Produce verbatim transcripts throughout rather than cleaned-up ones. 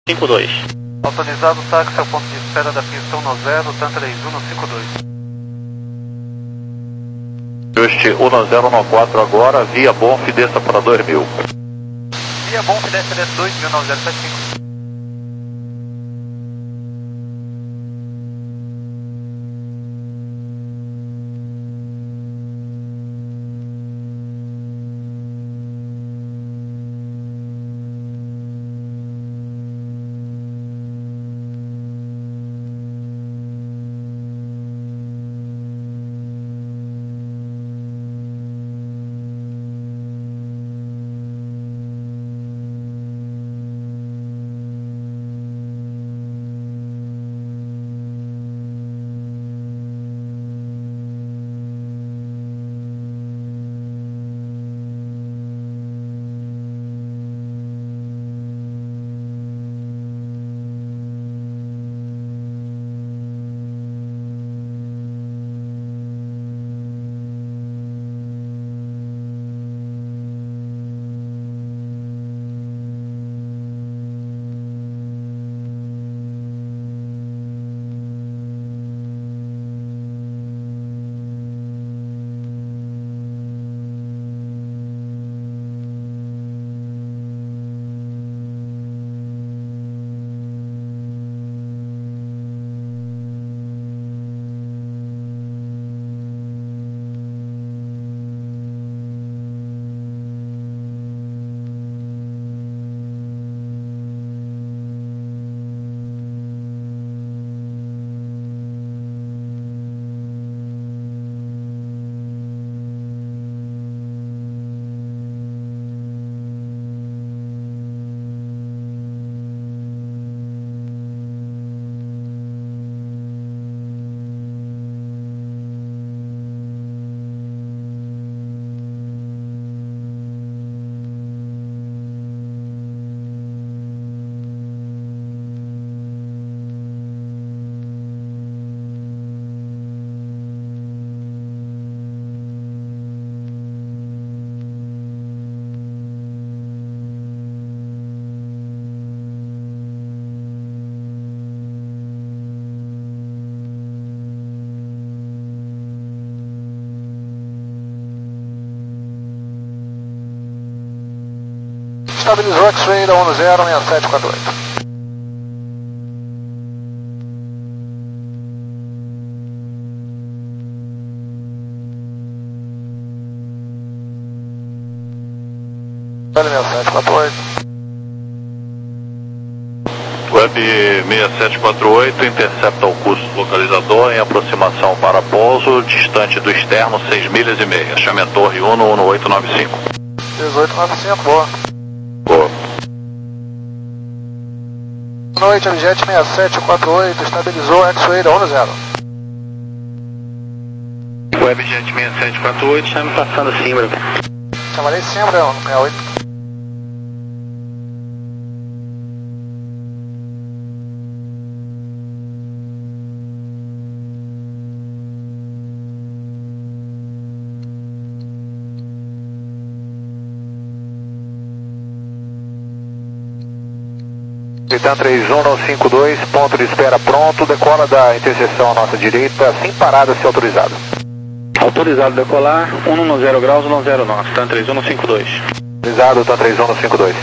cinco dois. Autorizado o táxi ao ponto de espera da pista um zero, TAM três um cinco dois. Just um zero um quatro agora, via Bonf, desça para dois mil. Via Bonf, desce, desce dois mil, nove zero sete cinco. Estabilizou X-Ray da um zero seis sete quatro oito. Web seis sete quatro oito. Web seis sete quatro oito, intercepta o curso localizador em aproximação para pouso, distante do externo seis milhas e meia. Chame a torre um um oito nove cinco. dezoito nove cinco, boa. Boa. Boa noite, Aljet seis sete quatro oito, estabilizou X-Ray da um zero. Webjet seis sete quatro oito, está me passando Simbra. Chamarei Simbra no seis oito. TAM três um cinco dois, ponto de espera pronto, decola da interseção à nossa direita, sem parada se autorizado. Autorizado decolar, um zero graus, um zero nove, TAM três um cinco dois. Autorizado, TAM três um cinco dois.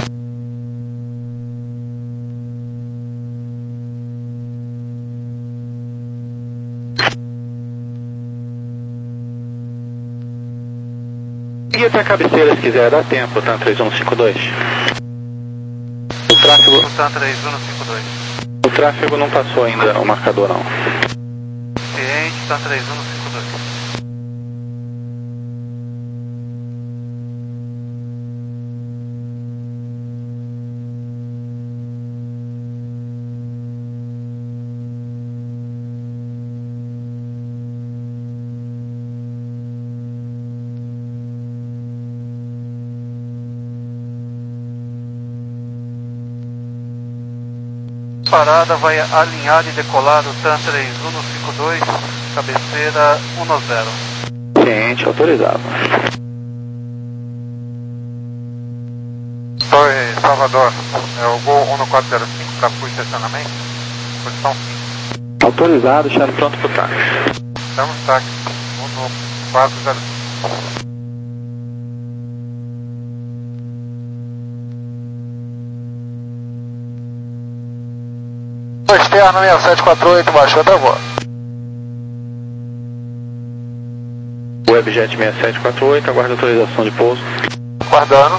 Siga até a cabeceira se quiser, dá tempo, TAM três um cinco dois. O tráfego, TAM três um cinco dois. o tráfego não passou ainda o marcador não. Cliente, TAM três um cinco dois. Parada vai alinhar e decolar o TAM três um cinco dois, cabeceira um zero. Ciente, autorizado. Torre Salvador, é o Gol um quatro zero cinco. para o estacionamento. Posição cinco. Autorizado, chave pronto pro táxi. Estamos táxi. um no quatro zero cinco. Externo seis sete quatro oito, baixou da voz. Webjet seis sete quatro oito, aguarda autorização de pouso. Aguardando.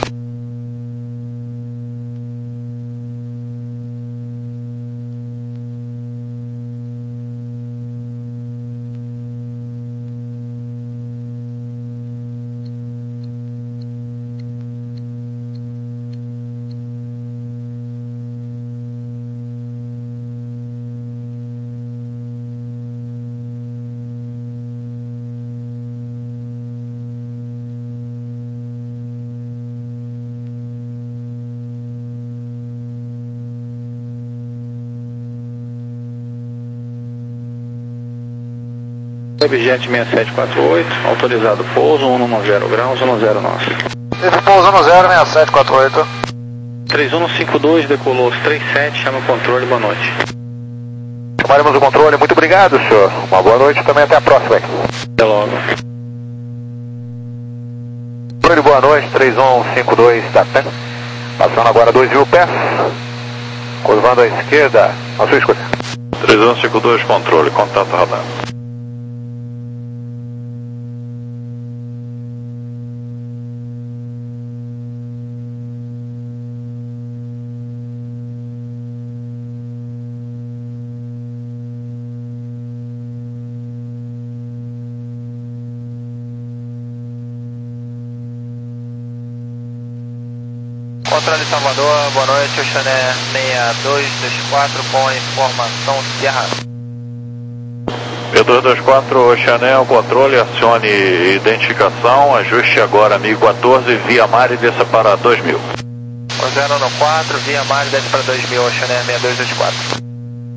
Webjet seis sete quatro oito, autorizado pouso, cento e noventa graus, cento e zero nosso. Teve pouso no zero seis sete quatro oito. três um cinco dois, decolou os trinta e sete, chama o controle, boa noite. Chamaremos o controle, muito obrigado, senhor. Uma boa noite também, até a próxima. Até logo. Controle, boa noite, três um cinco dois, tá certo? Passando agora dois mil pés. Curvando à esquerda, a sua escolha. três um cinco dois, controle, contato radar. Controle Salvador, boa noite, o Chané seis dois dois quatro com informação de errado. seis dois dois quatro, Chanel, controle, acione identificação, ajuste agora amigo quatorze, via mar e desça para dois mil. zero no quatro, via mar e desce para dois mil, Chané seis dois dois quatro.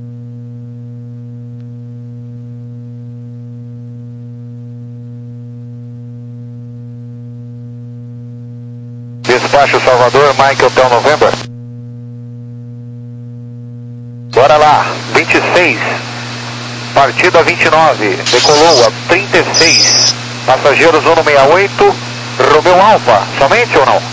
Despacho Salvador, Mike Hotel November. Bora lá, vinte e seis, partida vinte e nove, decolou a trinta e seis, passageiros um sessenta e oito, Romeu Alfa, somente ou não?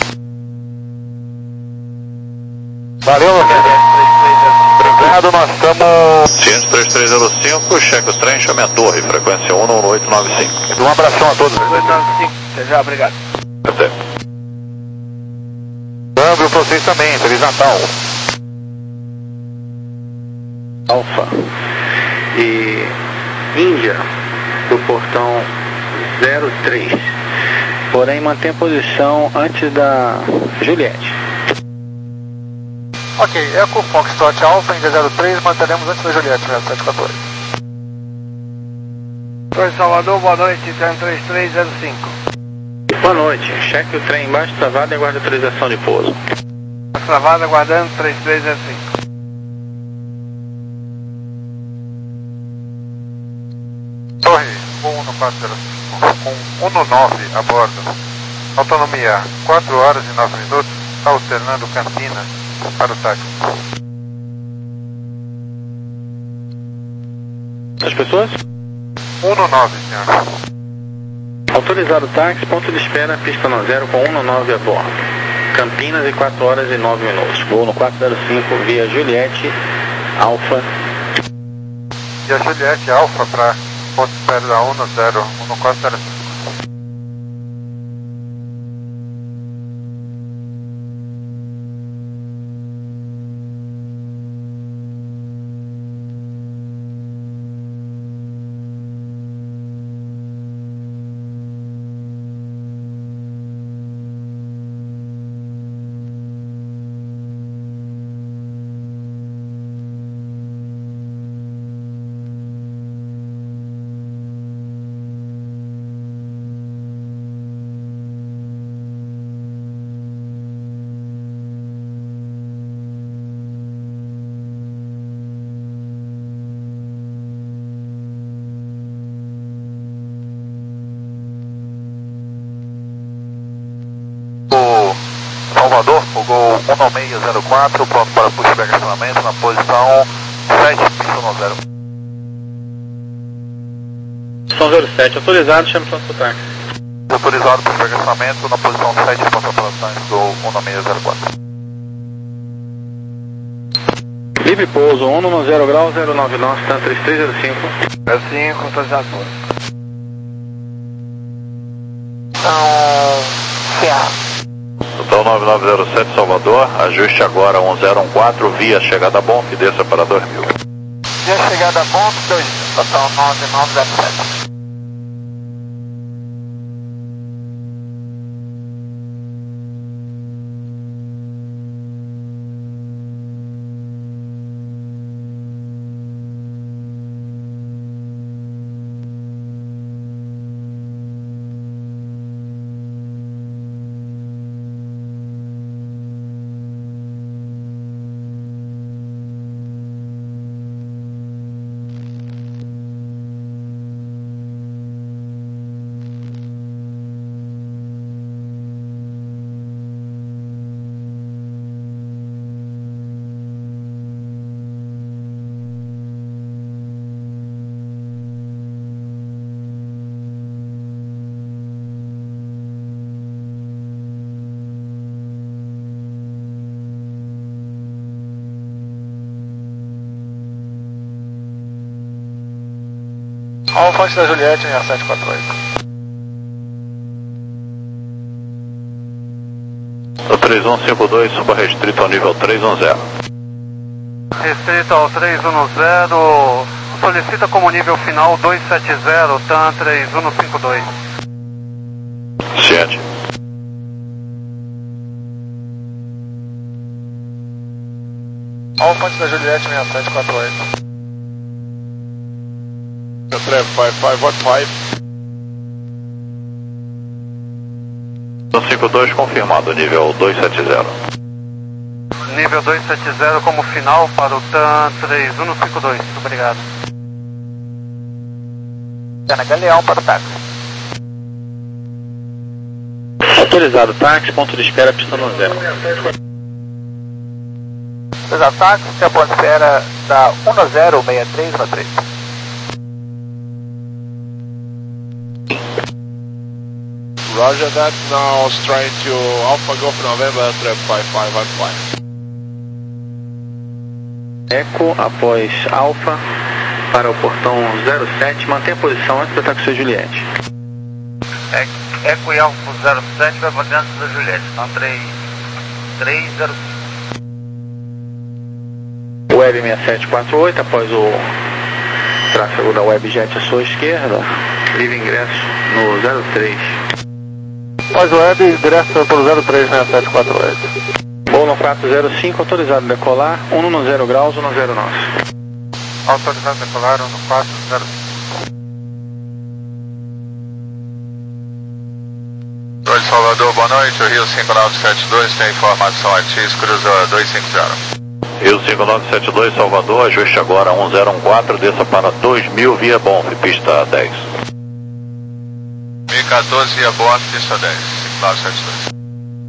Valeu, obrigado, nós estamos... Ciência três três zero cinco, cheque o trem, chame a torre, frequência um um oito nove cinco. Um abração a todos. Até já, obrigado. Até. Câmbio para vocês também, Feliz Natal. Alfa e Índia do portão zero três, porém mantém posição antes da Juliette. Ok, Eco Foxtrot Alfa, Índia zero três, manteremos antes da Juliette, seis sete quatro oito. Torre Salvador, boa noite, três três zero cinco. Boa noite, cheque o trem embaixo travado e aguarda autorização de pouso. Travado, aguardando, três três zero cinco. Torre, um no quatro zero cinco, com um no nove a bordo. Autonomia, quatro horas e nove minutos, alternando Campinas para o táxi. As pessoas? um no nove, senhor. Autorizado táxi, ponto de espera, pista no zero com um no nove a bordo. Campinas e quatro horas e nove minutos. Voo no quatro zero cinco via Juliette, Alfa. E a Juliette Alfa para ponto de espera da um no zero, um no quatro zero cinco. Gol um seis zero quatro, pronto para pushback acionamento na posição sete, pista no zero. Posição zero sete, autorizado, chame pronto para o táxi. Autorizado pushback acionamento na posição sete, pronto para operações Gol um seis zero quatro. Livre pouso, um no zero grau, zero nove nove, stand três três zero cinco. zero cinco, autorizado. Então, ferro. Total nove nove zero sete Salvador, ajuste agora um zero um quatro, via chegada bom, que desça para dois mil. Via chegada bom, dois mil, total nove nove zero sete. Alfa da Juliette, seis sete quatro oito. três um cinco dois, suba restrito ao nível três um zero. Restrito ao três um zero, solicita como nível final dois sete zero, T A M três um cinco dois. Ciente. Alfa da Juliette, seis sete quatro oito. Trap cinco cinco um cinco. cinco dois confirmado, nível dois sete zero. Nível dois sete zero como final para o T A M três um cinco dois, obrigado. Ana Galeão para o táxi. Autorizado, táxi, ponto de espera, pista no zero. Autorizado, táxi, a ponto de espera da um zero seis três um três. Roger that, now trying to Alpha Golf November, trap cinco cinco um cinco. Eco após Alfa para o portão zero sete, mantenha a posição antes do táxi Juliette. Eco e Alfa zero sete vai para dentro da Juliette, então três três zero cinco. Web seis sete quatro oito, após o tráfego da Webjet à sua esquerda, livre ingresso no zero três. Após o Web, ingresso para o zero três seis sete quatro oito. Voo no quatro zero cinco, autorizado a decolar, um no zero graus, um no zero nove. Autorizado a decolar, um no quatro zero cinco. Oi, Salvador, boa noite. O Rio cinco nove sete dois tem informação aqui, cruza dois cinco zero. Rio cinco nove sete dois Salvador, ajuste agora um zero um quatro, desça para dois mil via Bonf, pista dez. mil e quatorze via Bonf, pista dez, cinco nove sete dois.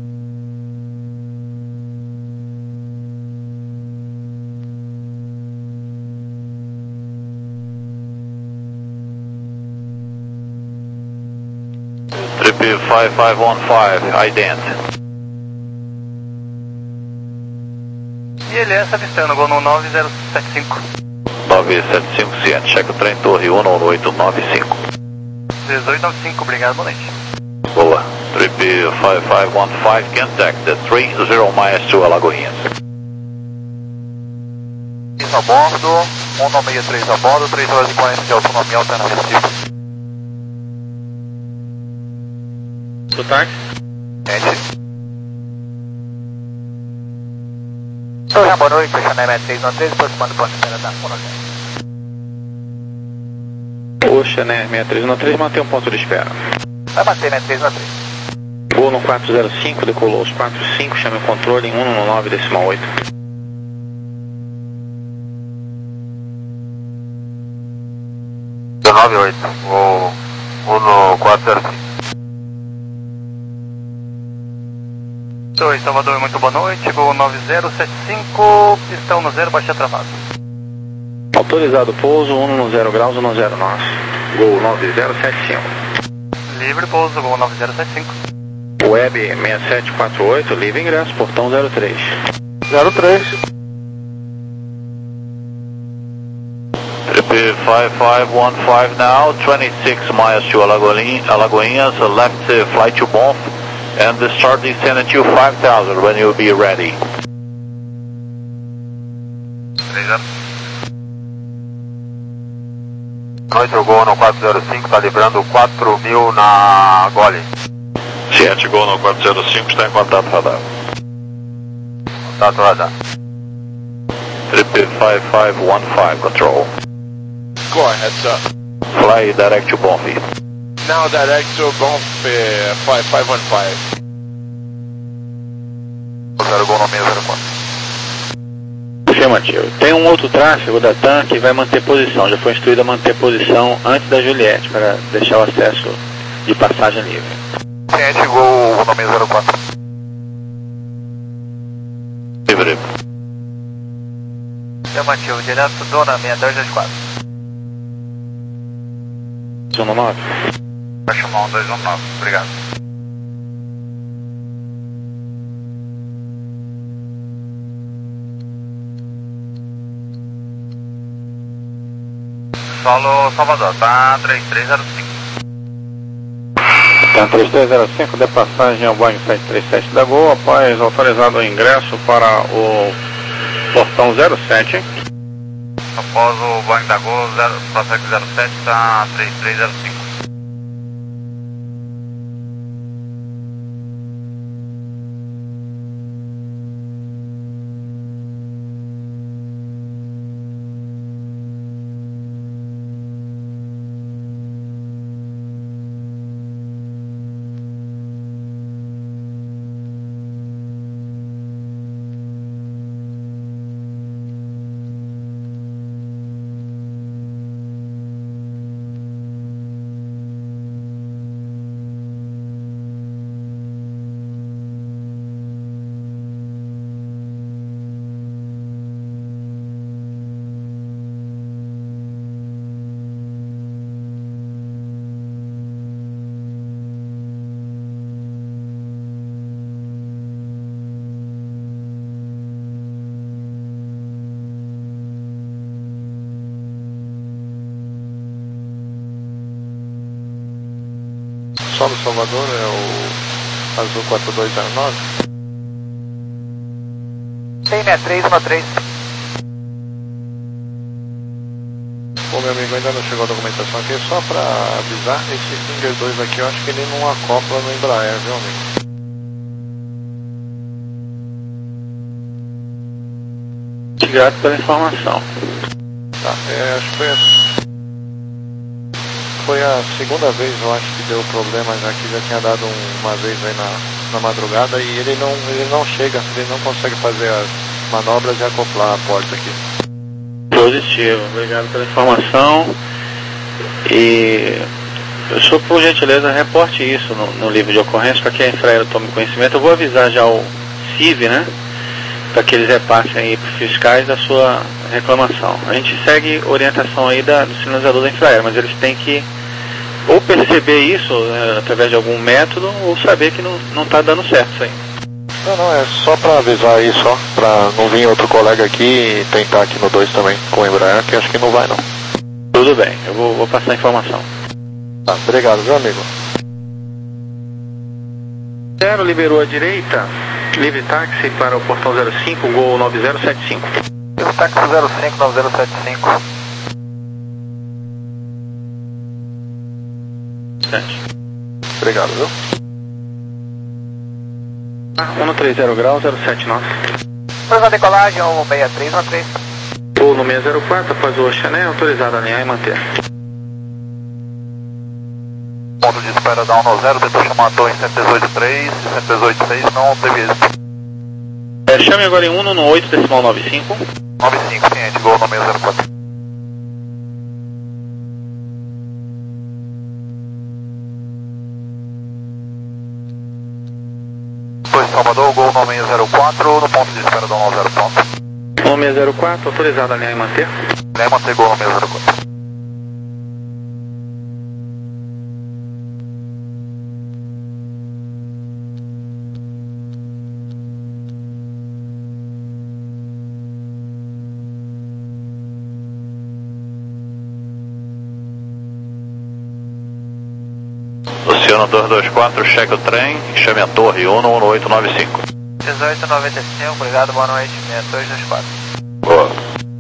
Trip cinco cinco um cinco, ident. E ele é avistando, gol no nove zero sete cinco. nove sete cinco, ciente, cheque o trem, torre um um oito nove cinco. dezoito nove cinco, obrigado, boa noite. Boa. Trip cinco cinco um cinco, contact trinta miles to Alagoinhas. A bordo, um nove seis três a bordo, três horas e quarenta de autonomia alternativa. Do táxi? Gente. Oi, boa noite, Chanel seis um três, aproximando do ponto de espera da um zero. Oxa, né, seis três um três, mantém um ponto de espera. Vai bater, seis três um três. Voo no quatro zero cinco, decolou os quatro cinco, chame o controle em um no nove decimal oito. dezenove oito, vou um no quatro zero cinco. dois, Salvador, muito boa noite. Gol nove zero sete cinco, pistão no zero, baixa travado. Autorizado pouso, um zero graus, um zero nós. Gol nove zero sete cinco. Livre pouso, Gol nove zero sete cinco. Web seis sete quatro oito, livre ingresso, portão zero três. zero três. Trip five five one five now, twenty-six miles to Alagoinhas, Alagoinhas, left uh, flight to Bonf, and the start descend to five thousand when you'll be ready. Noite, o Gol no quatro zero cinco, está livrando quatro mil na Gole. Ciente Gol no quatro zero cinco, está em contato radar. Contato radar. Trip five five one five, control. Go ahead, sir. Fly direct to Bonf. Now direct to Bonf uh, five five one five. zero Gol no seis zero quatro. Afirmativo. Tem um outro tráfego da TAM que vai manter posição. Já foi instruído a manter posição antes da Juliette para deixar o acesso de passagem livre. Ciente Gol no seis zero quatro. Livre. Afirmativo, direto Dona seis dois dois quatro. um nove. Vai chamar um dois um nove, obrigado. Solo Salvador, tá três três zero cinco. Tá três três zero cinco, de passagem ao Boeing sete três sete da Gol, após autorizado o ingresso para o portão zero sete. Após o Boeing da Gol, Prospect zero sete, tá três três zero cinco. Solo Salvador é o Azul quatro dois zero nove. Tem, né? três um três. Bom, meu amigo, ainda não chegou a documentação aqui, só para avisar, esse Finger dois aqui eu acho que ele não acopla no Embraer, viu, amigo? Obrigado pela informação. Tá, é, acho que foi a, foi a segunda vez, eu acho que deu problema já, que já tinha dado um, uma vez aí na, na madrugada e ele não, ele não chega, ele não consegue fazer as manobras e acoplar a porta aqui. Positivo, obrigado pela informação. E eu sou, por gentileza, reporte isso no, no livro de ocorrência para que a Infraero tome conhecimento. Eu vou avisar já o C I V, né? Para que eles repassem aí para os fiscais da sua reclamação. A gente segue orientação aí da, do sinalizador da Infraero, mas eles têm que ou perceber isso, né, através de algum método, ou saber que não está dando certo isso aí. Não, não, é só para avisar aí, só para não vir outro colega aqui e tentar aqui no dois também com o Embraer, que acho que não vai não. Tudo bem, eu vou, vou passar a informação. Tá, obrigado, meu amigo. Zero liberou a direita, livre táxi para o portão zero cinco, Gol nove zero sete cinco. Táxi zero cinco nove zero sete cinco. Obrigado, viu? um três zero graus, zero sete nós. Depois da decolagem, um seis três um três. Voo no seis zero quatro, após o Chanel, autorizado a alinhar e manter. Ponto de espera down no zero, tentou chamar a torre em cento e oito três, cento e oito seis, não teve êxito. É, chame agora em um no oito decimal nove cinco. nove cinco, ciente, Gol no seis zero quatro. Posição Salvador, Gol nove zero quatro, no ponto de espera do nove zero, pronto. nove zero quatro, autorizado a alinhar e manter. Alinhar e manter, Gol nove zero quatro. Oceano dois dois quatro, cheque o trem, chame a torre Uno um oito nove cinco. dezoito noventa e cinco, obrigado, boa noite, seis dois dois quatro. Boa.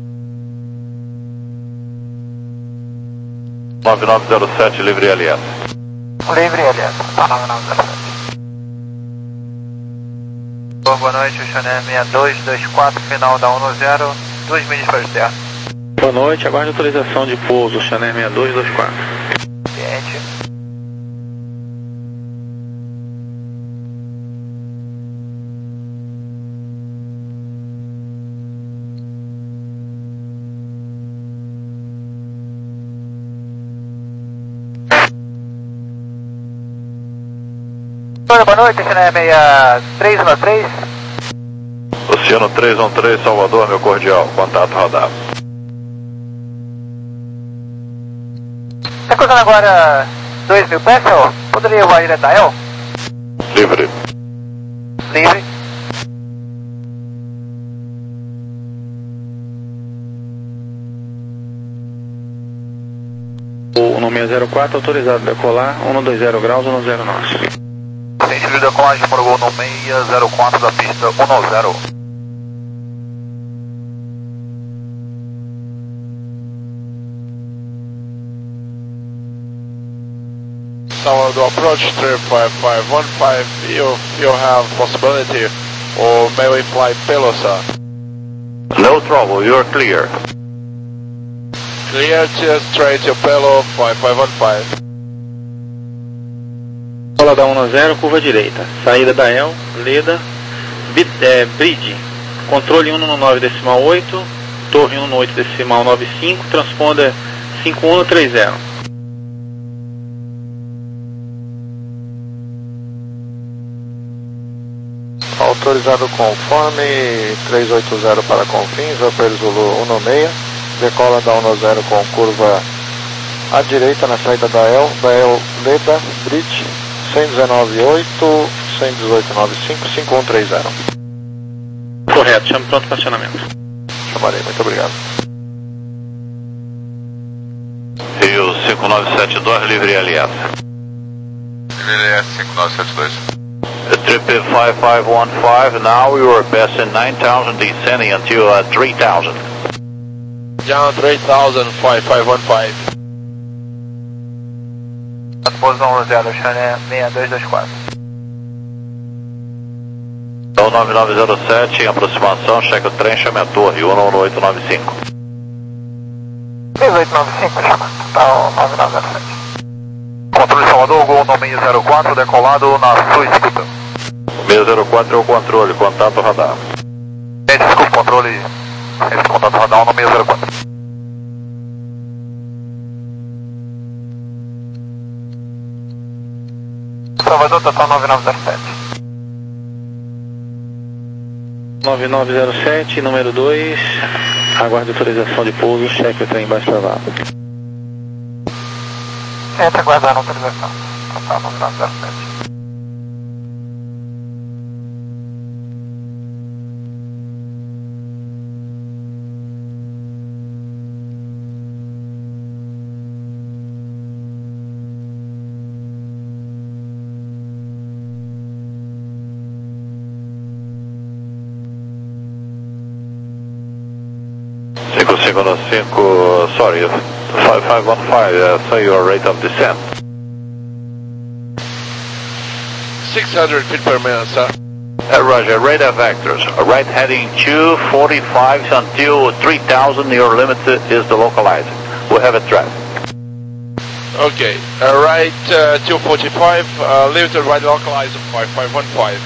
nove nove zero sete, livre L S. Livre L S, nove nove zero sete. Boa noite, o Chanel seis dois dois quatro, final da um zero, duas milhas para o terra. Boa noite, aguarde autorização de pouso, Chanel seis dois dois quatro. Ciente. Boa noite, Chanel seis três um três. Oceano três um três, Salvador, meu cordial, contato radar. Está cruzando agora dois mil pés, senhor? Poderia voar direto a El? Livre. Livre. O nome zero quatro, autorizado a decolar, um dois zero graus, um zero nosso. Sentido de decolagem para o Gol no seis zero quatro da pista um zero. Salvador approach three five five one five, you, you have possibility, or may we fly Pelosa? No trouble, you're clear. Clear to straight to Pelo five five one five. Bola da um zero, curva direita. Saída da El, Leda, Bit, é, Bridge. Controle um nove decimal oito, torre um oito decimal nove cinco, transponder cinco um três zero. Autorizado conforme, três oito zero para Confins, Upper Zulu um seis, decola da um zero com curva à direita na saída da El, da El Leda, Bridge, cento e dezenove oito, cento e dezoito nove cinco, cinco um três zero. Correto, chame pronto para acionamento. Chamarei, muito obrigado. Rio cinco nove sete dois, livre L S. Livre L S cinco nove sete dois. Trip five five one five, now you are passing nine thousand, descending until uh, three thousand. Down three thousand, five five one five. Posição um zero, Chanel seis dois dois quatro. Então nove nove zero sete, em aproximação, cheque o trem, chame a torre um oito nove cinco. seis oito nove cinco, chama, total nove nove zero sete. Controle Salvador, Gol nove zero quatro, decolado na sua escuta. seis zero quatro é o controle, contato radar. É, desculpa, controle, esse contato radar no seis zero quatro. Salvador, total nove nove zero sete. nove nove zero sete, número dois, aguarde autorização de pouso, cheque o trem embaixo para lá. Entra aguardando autorização, total nove nove zero sete. cinco cinco cinco, sorry, five five one five, uh, say your rate of descent. six hundred feet per minute, sir. Uh, Roger, radar vectors, uh, right heading two forty-five until three thousand, your limit is the localizing. We have a traffic. Okay, uh, right uh, two forty-five, uh, leave the right localizer five five one five.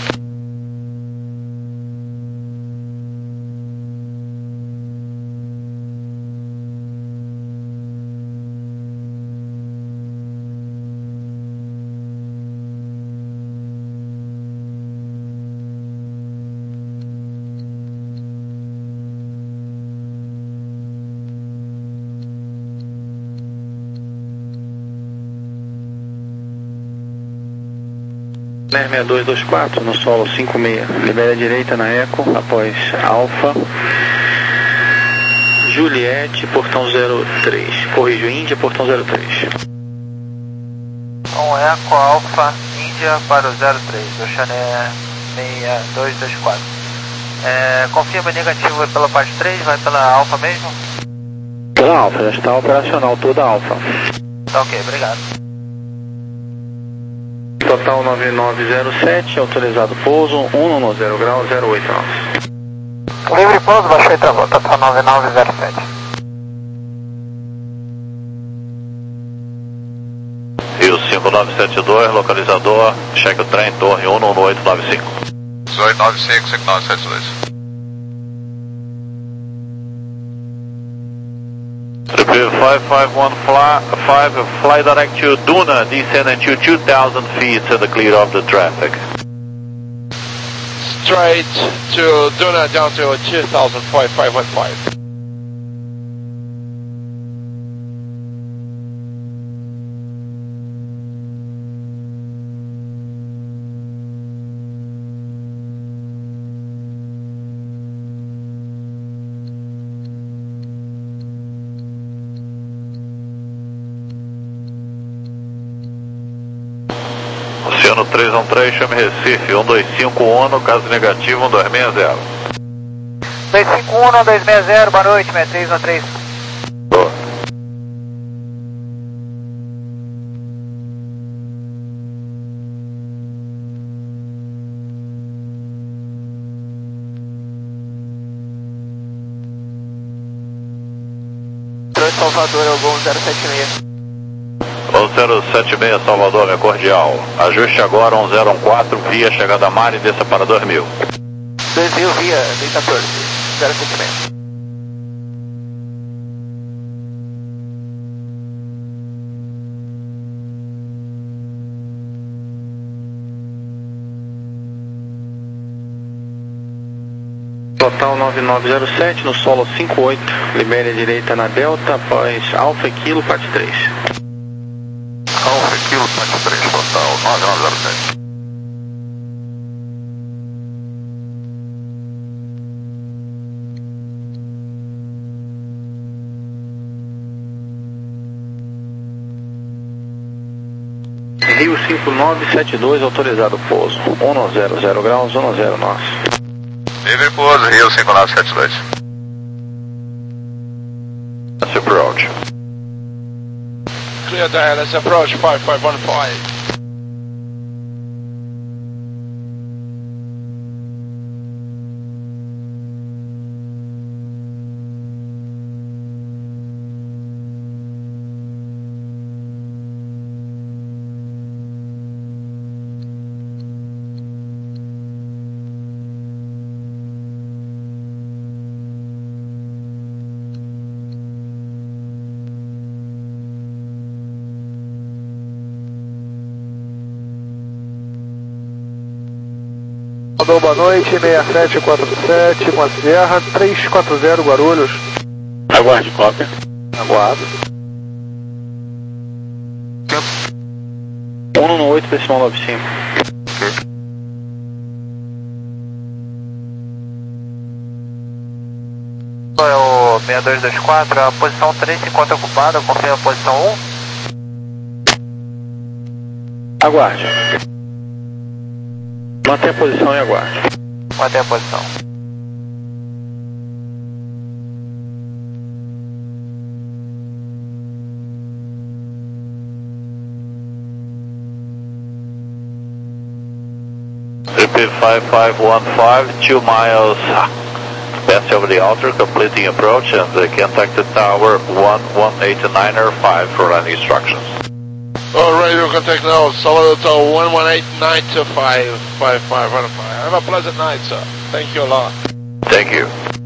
seis seis dois dois quatro no solo cinco seis, libere a direita na Eco, após Alfa, Juliette, portão zero três, corrijo, Índia, portão zero três. Um Eco, Alfa, Índia para o zero três, Oxané seis dois dois quatro. É, confirma negativo pela parte três, vai pela Alfa mesmo? Pela Alfa, já está operacional toda a Alfa. Tá ok, obrigado. Total nove nove zero sete, autorizado pouso, um zero grau, zero oito nós. Livre pouso, baixou e travou, total nove nove zero sete. Rio cinco nove sete dois, localizador, cheque o trem, torre um um oito nove cinco. oito nove cinco, cinco nove sete dois. five five one fly, five, fly direct to Duna, descending to two thousand feet to the clear of the traffic. Straight to Duna down to two thousand five five one five. Oceano três um três, chame Recife, um dois cinco ONU, caso negativo, um dois seis zero. dois cinco um, um dois seis zero, boa noite, sessenta e três um três. Boa. Salvador, Algon zero sete seis. zero sete seis, Salvador, minha cordial. Ajuste agora um zero um quatro, via chegada a mar e desça para dois mil. dois mil via dois quatorze, zero sete seis. Total nove nove zero sete, no solo cinco oito, libere a direita na Delta, após Alfa Kilo, parte três. Alfa Kilo, parte três, total nove nove zero sete. Rio cinco nove sete dois, autorizado pouso, um zero zero graus, um zero nós. Livre pouso, Rio cinco nove sete dois. Let's approach. Clear there, let's approach five five one five. Mandou boa noite, seis sete quatro sete, com a Sierra, três quatro zero Guarulhos. Aguarde cópia. Aguardo. um um oito, decimal nove cinco. É o seis dois dois quatro, a posição três se encontra ocupada, confirma a posição um. Aguarde. Mantenha a posição e aguarde. Mantém a posição. Repeat five five one five, two miles west over the outer, completing approach, and uh, contact the tower one one eight nine er five for any instructions. All radio contact now, Salvador Tower one one eight nine two five five five one five. Have a pleasant night, sir. Thank you a lot. Thank you.